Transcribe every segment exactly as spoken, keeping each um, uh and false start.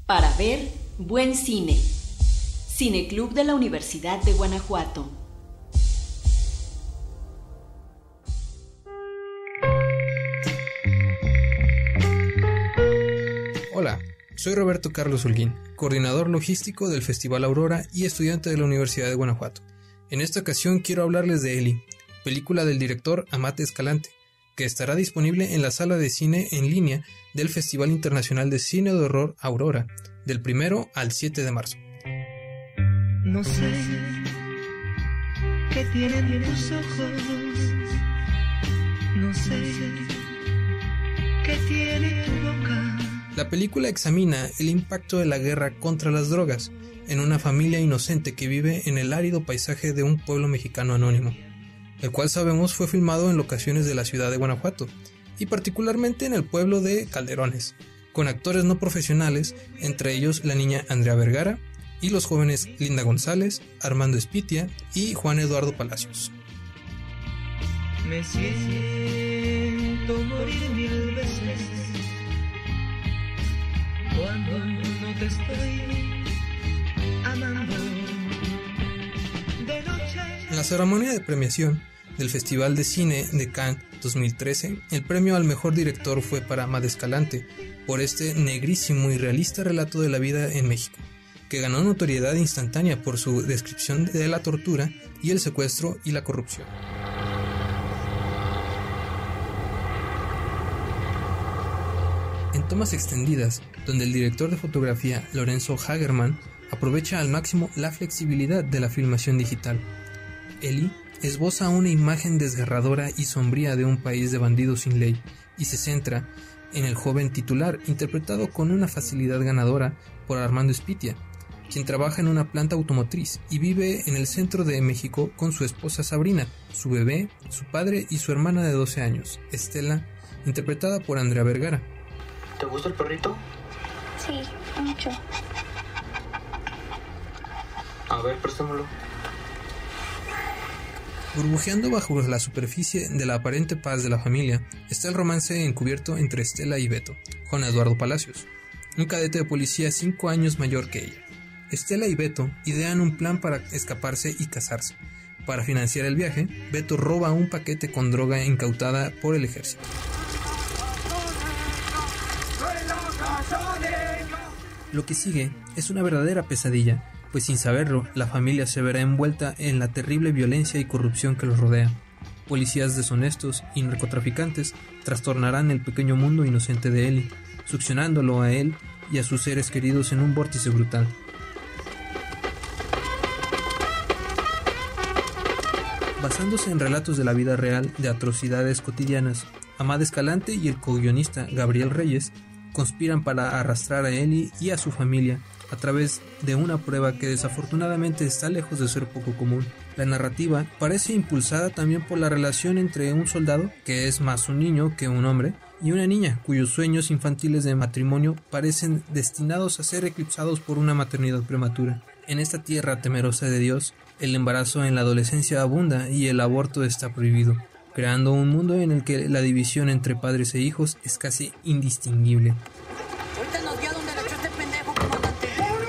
Para ver buen cine. Cineclub de la Universidad de Guanajuato. Hola, soy Roberto Carlos Holguín, coordinador logístico del Festival Aurora y estudiante de la Universidad de Guanajuato. En esta ocasión quiero hablarles de Eli, película del director Amat Escalante, que estará disponible en la sala de cine en línea del Festival Internacional de Cine de Horror Aurora, del primero al siete de marzo. No sé qué tienen tus ojos, no sé qué tiene tu boca. La película examina el impacto de la guerra contra las drogas en una familia inocente que vive en el árido paisaje de un pueblo mexicano anónimo, el cual sabemos fue filmado en locaciones de la ciudad de Guanajuato, y particularmente en el pueblo de Calderones, con actores no profesionales, entre ellos la niña Andrea Vergara, y los jóvenes Linda González, Armando Espitia y Juan Eduardo Palacios. Me siento morir mil veces cuando no te estoy amando de noche. En la ceremonia de premiación del Festival de Cine de Cannes dos mil trece, el premio al mejor director fue para Amat Escalante por este negrísimo y realista relato de la vida en México, que ganó notoriedad instantánea por su descripción de la tortura y el secuestro y la corrupción. En tomas extendidas, donde el director de fotografía Lorenzo Hagerman aprovecha al máximo la flexibilidad de la filmación digital, Eli esboza una imagen desgarradora y sombría de un país de bandidos sin ley y se centra en el joven titular, interpretado con una facilidad ganadora por Armando Espitia, quien trabaja en una planta automotriz y vive en el centro de México con su esposa Sabrina, su bebé, su padre y su hermana de doce años, Estela, interpretada por Andrea Vergara. ¿Te gusta el perrito? Sí, mucho. A ver, préstamelo. Burbujeando bajo la superficie de la aparente paz de la familia está el romance encubierto entre Estela y Beto, Juan Eduardo Palacios, un cadete de policía cinco años mayor que ella. Estela y Beto idean un plan para escaparse y casarse. Para financiar el viaje, Beto roba un paquete con droga incautada por el ejército. Lo que sigue es una verdadera pesadilla, pues sin saberlo, la familia se verá envuelta en la terrible violencia y corrupción que los rodea. Policías deshonestos y narcotraficantes trastornarán el pequeño mundo inocente de Eli, succionándolo a él y a sus seres queridos en un vórtice brutal. Basándose en relatos de la vida real de atrocidades cotidianas, Amat Escalante y el co-guionista Gabriel Reyes conspiran para arrastrar a Eli y a su familia a través de una prueba que desafortunadamente está lejos de ser poco común. La narrativa parece impulsada también por la relación entre un soldado, que es más un niño que un hombre, y una niña, cuyos sueños infantiles de matrimonio parecen destinados a ser eclipsados por una maternidad prematura. En esta tierra temerosa de Dios, el embarazo en la adolescencia abunda y el aborto está prohibido, creando un mundo en el que la división entre padres e hijos es casi indistinguible. Ahorita nos dio donde le echó este pendejo, comandante.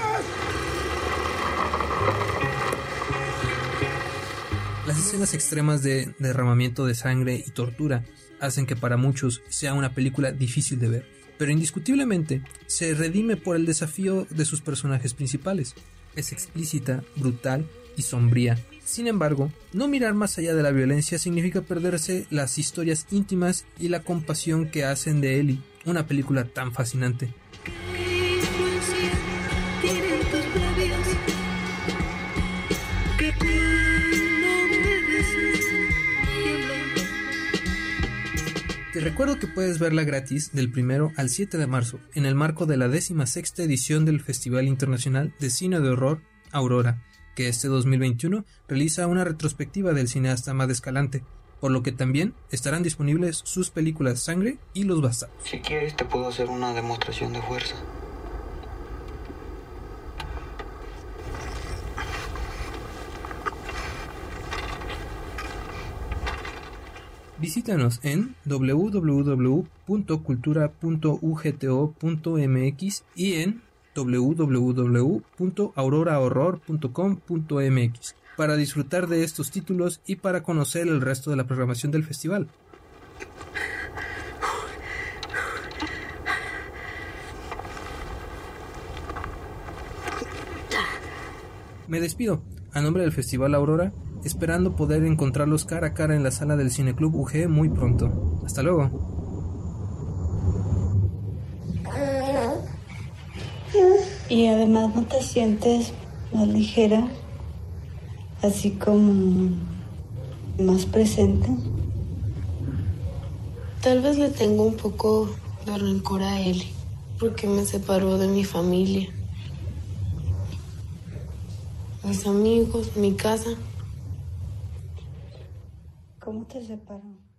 Las escenas extremas de derramamiento de sangre y tortura hacen que para muchos sea una película difícil de ver, pero indiscutiblemente se redime por el desafío de sus personajes principales. Es explícita, brutal y sombría. Sin embargo, no mirar más allá de la violencia significa perderse las historias íntimas y la compasión que hacen de Eli una película tan fascinante. Te recuerdo que puedes verla gratis del primero al siete de marzo en el marco de la décima sexta edición del Festival Internacional de Cine de Horror Aurora, que este dos mil veintiuno realiza una retrospectiva del cineasta Amat Escalante, por lo que también estarán disponibles sus películas Sangre y Los Bastardos. Si quieres te puedo hacer una demostración de fuerza. Visítanos en w w w punto cultura punto u g t o punto m x y en w w w punto aurora horror punto com punto m x para disfrutar de estos títulos y para conocer el resto de la programación del festival. Me despido, a nombre del Festival Aurora, esperando poder encontrarlos cara a cara en la sala del Cineclub U G muy pronto. Hasta luego. Y además no te sientes más ligera, así como más presente. Tal vez le tengo un poco de rencor a Eli, porque me separó de mi familia. Mis amigos, mi casa. ¿Cómo te separó?